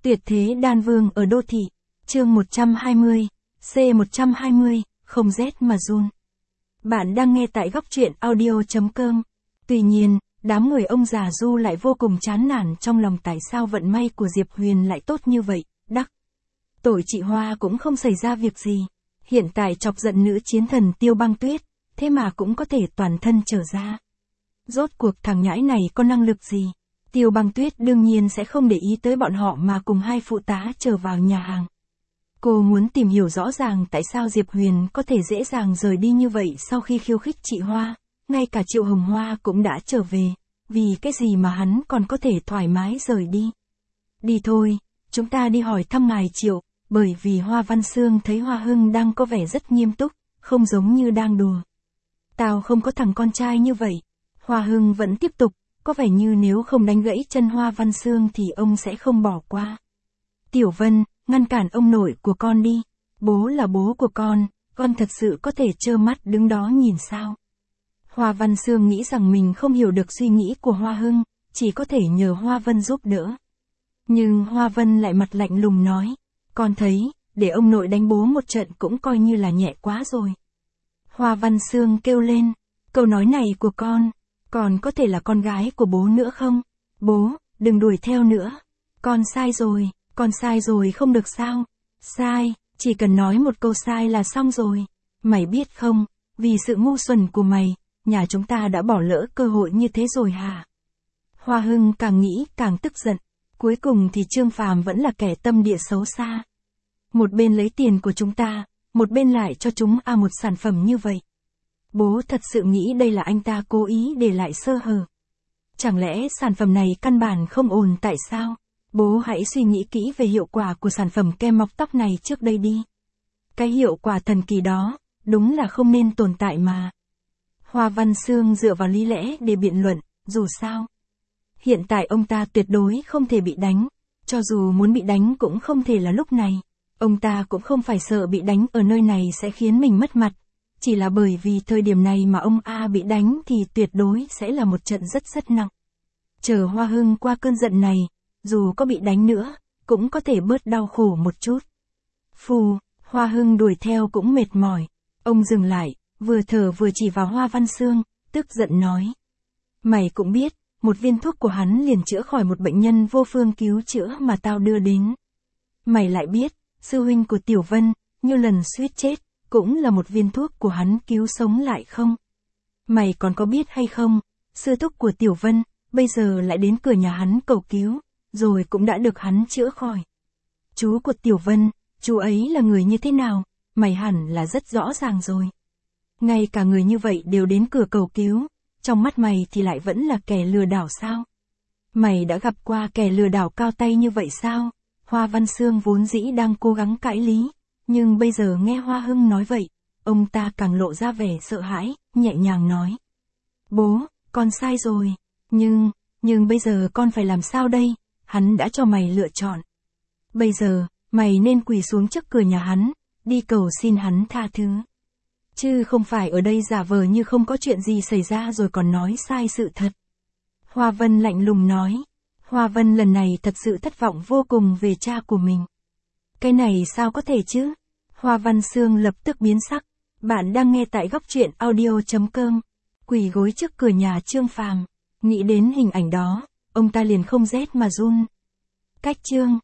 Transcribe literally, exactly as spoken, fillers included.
Tuyệt thế đan vương ở đô thị, chương một trăm hai mươi, C một trăm hai mươi, không rét mà run. Bạn đang nghe tại góc truyện audio chấm com. Tuy nhiên, đám người ông già Du lại vô cùng chán nản trong lòng tại sao vận may của Diệp Huyền lại tốt như vậy, đắc. Tội chị Hoa cũng không xảy ra việc gì. Hiện tại chọc giận nữ chiến thần Tiêu Băng Tuyết, thế mà cũng có thể toàn thân trở ra. Rốt cuộc thằng nhãi này có năng lực gì? Tiêu Băng Tuyết đương nhiên sẽ không để ý tới bọn họ mà cùng hai phụ tá trở vào nhà hàng. Cô muốn tìm hiểu rõ ràng tại sao Diệp Huyền có thể dễ dàng rời đi như vậy sau khi khiêu khích chị Hoa, ngay cả Triệu Hồng Hoa cũng đã trở về, vì cái gì mà hắn còn có thể thoải mái rời đi. Đi thôi, chúng ta đi hỏi thăm ngài Triệu, bởi vì Hoa Văn Sương thấy Hoa Hưng đang có vẻ rất nghiêm túc, không giống như đang đùa. Tao không có thằng con trai như vậy. Hoa Hưng vẫn tiếp tục, có vẻ như nếu không đánh gãy chân Hoa Văn Sương thì ông sẽ không bỏ qua. Tiểu Vân, ngăn cản ông nội của con đi. Bố là bố của con, con thật sự có thể trơ mắt đứng đó nhìn sao? Hoa Văn Sương nghĩ rằng mình không hiểu được suy nghĩ của Hoa Hưng, chỉ có thể nhờ Hoa Vân giúp đỡ. Nhưng Hoa Vân lại mặt lạnh lùng nói, con thấy, để ông nội đánh bố một trận cũng coi như là nhẹ quá rồi. Hoa Văn Sương kêu lên, câu nói này của con, còn có thể là con gái của bố nữa không? Bố, đừng đuổi theo nữa. Con sai rồi, con sai rồi không được sao? Sai, chỉ cần nói một câu sai là xong rồi. Mày biết không, vì sự ngu xuẩn của mày, nhà chúng ta đã bỏ lỡ cơ hội như thế rồi hả? Hoa Hưng càng nghĩ càng tức giận. Cuối cùng thì Trương Phàm vẫn là kẻ tâm địa xấu xa. Một bên lấy tiền của chúng ta, một bên lại cho chúng à một sản phẩm như vậy. Bố thật sự nghĩ đây là anh ta cố ý để lại sơ hở. Chẳng lẽ sản phẩm này căn bản không ổn tại sao? Bố hãy suy nghĩ kỹ về hiệu quả của sản phẩm kem mọc tóc này trước đây đi. Cái hiệu quả thần kỳ đó, đúng là không nên tồn tại mà. Hoa Văn Sương dựa vào lý lẽ để biện luận, dù sao. Hiện tại ông ta tuyệt đối không thể bị đánh, cho dù muốn bị đánh cũng không thể là lúc này. Ông ta cũng không phải sợ bị đánh ở nơi này sẽ khiến mình mất mặt. Chỉ là bởi vì thời điểm này mà ông A bị đánh thì tuyệt đối sẽ là một trận rất rất nặng. Chờ Hoa Hưng qua cơn giận này, dù có bị đánh nữa, cũng có thể bớt đau khổ một chút. Phù, Hoa Hưng đuổi theo cũng mệt mỏi. Ông dừng lại, vừa thở vừa chỉ vào Hoa Văn Sương, tức giận nói. Mày cũng biết, một viên thuốc của hắn liền chữa khỏi một bệnh nhân vô phương cứu chữa mà tao đưa đến. Mày lại biết, sư huynh của Tiểu Vân, như lần suýt chết, cũng là một viên thuốc của hắn cứu sống lại không? Mày còn có biết hay không, sư thúc của Tiểu Vân, bây giờ lại đến cửa nhà hắn cầu cứu, rồi cũng đã được hắn chữa khỏi. Chú của Tiểu Vân, chú ấy là người như thế nào, mày hẳn là rất rõ ràng rồi. Ngay cả người như vậy đều đến cửa cầu cứu, trong mắt mày thì lại vẫn là kẻ lừa đảo sao? Mày đã gặp qua kẻ lừa đảo cao tay như vậy sao? Hoa Văn Sương vốn dĩ đang cố gắng cãi lý, nhưng bây giờ nghe Hoa Hưng nói vậy, ông ta càng lộ ra vẻ sợ hãi, nhẹ nhàng nói. Bố, con sai rồi, nhưng, nhưng bây giờ con phải làm sao đây? Hắn đã cho mày lựa chọn. Bây giờ, mày nên quỳ xuống trước cửa nhà hắn, đi cầu xin hắn tha thứ. Chứ không phải ở đây giả vờ như không có chuyện gì xảy ra rồi còn nói sai sự thật. Hoa Vân lạnh lùng nói. Hoa Vân lần này thật sự thất vọng vô cùng về cha của mình. Cái này sao có thể chứ? Hoa Văn Sương lập tức biến sắc. Bạn đang nghe tại góc truyện audio chấm com. Quỳ gối trước cửa nhà Trương Phàm. Nghĩ đến hình ảnh đó, ông ta liền không rét mà run. Cách chương.